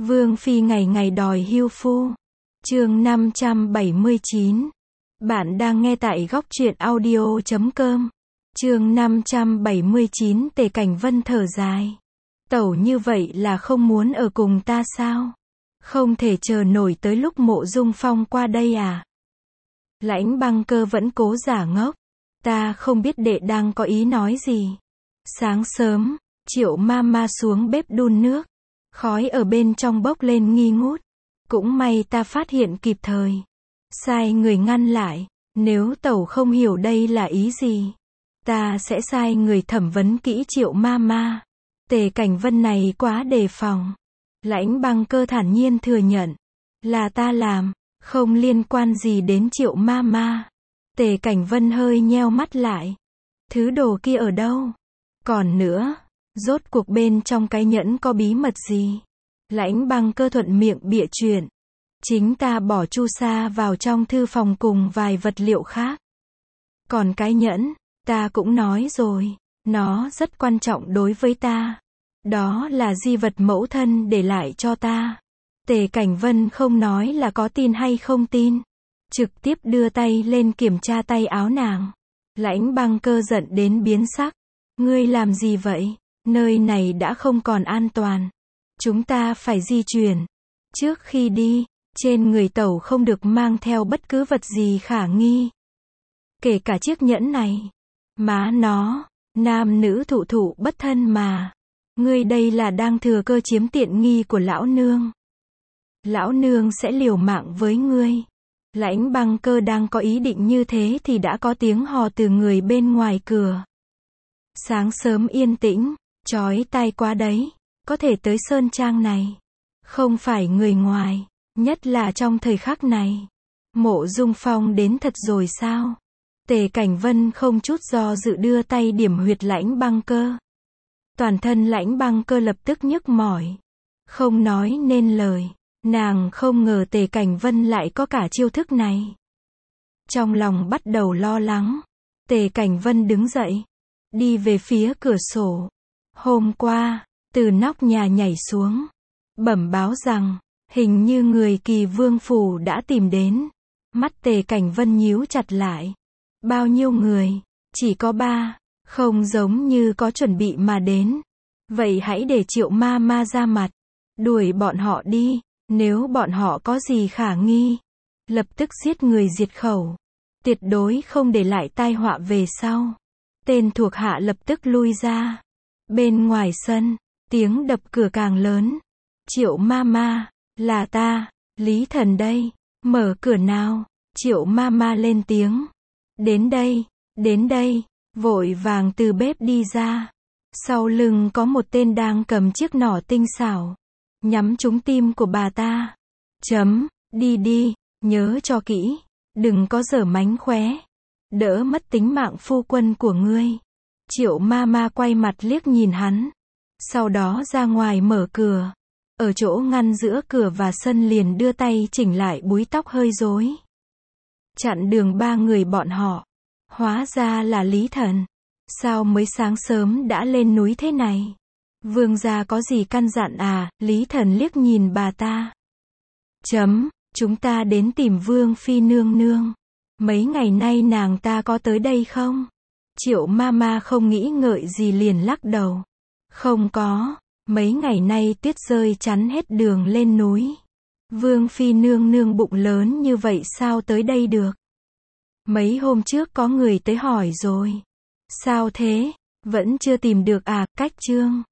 Vương phi ngày ngày đòi hưu phu. Chương 579. Bạn đang nghe tại góc truyện audio.com. Chương 579. Tề Cảnh Vân thở dài. Tẩu như vậy là không muốn ở cùng ta sao? Không thể chờ nổi tới lúc Mộ Dung Phong qua đây à? Lãnh Băng Cơ vẫn cố giả ngốc. Ta không biết đệ đang có ý nói gì. Sáng sớm, Triệu Mama xuống bếp đun nước. Khói ở bên trong bốc lên nghi ngút. Cũng may ta phát hiện kịp thời. Sai người ngăn lại. Nếu tẩu không hiểu đây là ý gì, ta sẽ sai người thẩm vấn kỹ Triệu Mama. Tề Cảnh Vân này quá đề phòng. Lãnh Băng Cơ thản nhiên thừa nhận. Là ta làm, không liên quan gì đến Triệu Mama. Tề Cảnh Vân hơi nheo mắt lại. Thứ đồ kia ở đâu? Còn nữa, rốt cuộc bên trong cái nhẫn có bí mật gì? Lãnh Băng Cơ thuận miệng bịa chuyện. Chính ta bỏ chu sa vào trong thư phòng cùng vài vật liệu khác. Còn cái nhẫn, ta cũng nói rồi, nó rất quan trọng đối với ta. Đó là di vật mẫu thân để lại cho ta. Tề Cảnh Vân không nói là có tin hay không tin. Trực tiếp đưa tay lên kiểm tra tay áo nàng. Lãnh Băng Cơ giận đến biến sắc. Ngươi làm gì vậy? Nơi này đã không còn an toàn. Chúng ta phải di chuyển. Trước khi đi, trên người tẩu không được mang theo bất cứ vật gì khả nghi. Kể cả chiếc nhẫn này. Má nó, nam nữ thụ thụ bất thân mà. Ngươi đây là đang thừa cơ chiếm tiện nghi của lão nương. Lão nương sẽ liều mạng với ngươi. Lãnh Băng Cơ đang có ý định như thế thì đã có tiếng hò từ người bên ngoài cửa. Sáng sớm yên tĩnh, chói tai quá đấy. Có thể tới sơn trang này. Không phải người ngoài. Nhất là trong thời khắc này. Mộ Dung Phong đến thật rồi sao? Tề Cảnh Vân không chút do dự đưa tay điểm huyệt Lãnh Băng Cơ. Toàn thân Lãnh Băng Cơ lập tức nhức mỏi. Không nói nên lời. Nàng không ngờ Tề Cảnh Vân lại có cả chiêu thức này. Trong lòng bắt đầu lo lắng. Tề Cảnh Vân đứng dậy. Đi về phía cửa sổ. Hôm qua, từ nóc nhà nhảy xuống. Bẩm báo rằng, hình như người Kỳ Vương phủ đã tìm đến. Mắt Tề Cảnh Vân nhíu chặt lại. Bao nhiêu người? Chỉ có 3. Không giống như có chuẩn bị mà đến. Vậy hãy để Triệu Mama ra mặt. Đuổi bọn họ đi. Nếu bọn họ có gì khả nghi, lập tức giết người diệt khẩu. Tuyệt đối không để lại tai họa về sau. Tên thuộc hạ lập tức lui ra. Bên ngoài sân, tiếng đập cửa càng lớn. Triệu Mama, là ta, Lý Thần đây. Mở cửa nào. Triệu Mama lên tiếng. Đến đây, vội vàng từ bếp đi ra. Sau lưng có một tên đang cầm chiếc nỏ tinh xảo. Nhắm trúng tim của bà ta. Đi, nhớ cho kỹ. Đừng có giở mánh khóe. Đỡ mất tính mạng phu quân của ngươi. Triệu Mama quay mặt liếc nhìn hắn. Sau đó ra ngoài mở cửa. Ở chỗ ngăn giữa cửa và sân liền đưa tay chỉnh lại búi tóc hơi rối. Chặn đường 3 người bọn họ. Hóa ra là Lý Thần. Sao mới sáng sớm đã lên núi thế này? Vương gia có gì căn dặn à? Lý Thần liếc nhìn bà ta. Chúng ta đến tìm Vương phi nương nương. Mấy ngày nay nàng ta có tới đây không? Triệu Mama không nghĩ ngợi gì liền lắc đầu. Không có. Mấy ngày nay tuyết rơi chắn hết đường lên núi. Vương phi nương nương bụng lớn như vậy sao tới đây được? Mấy hôm trước có người tới hỏi rồi. Sao thế? Vẫn chưa tìm được à? Cách chương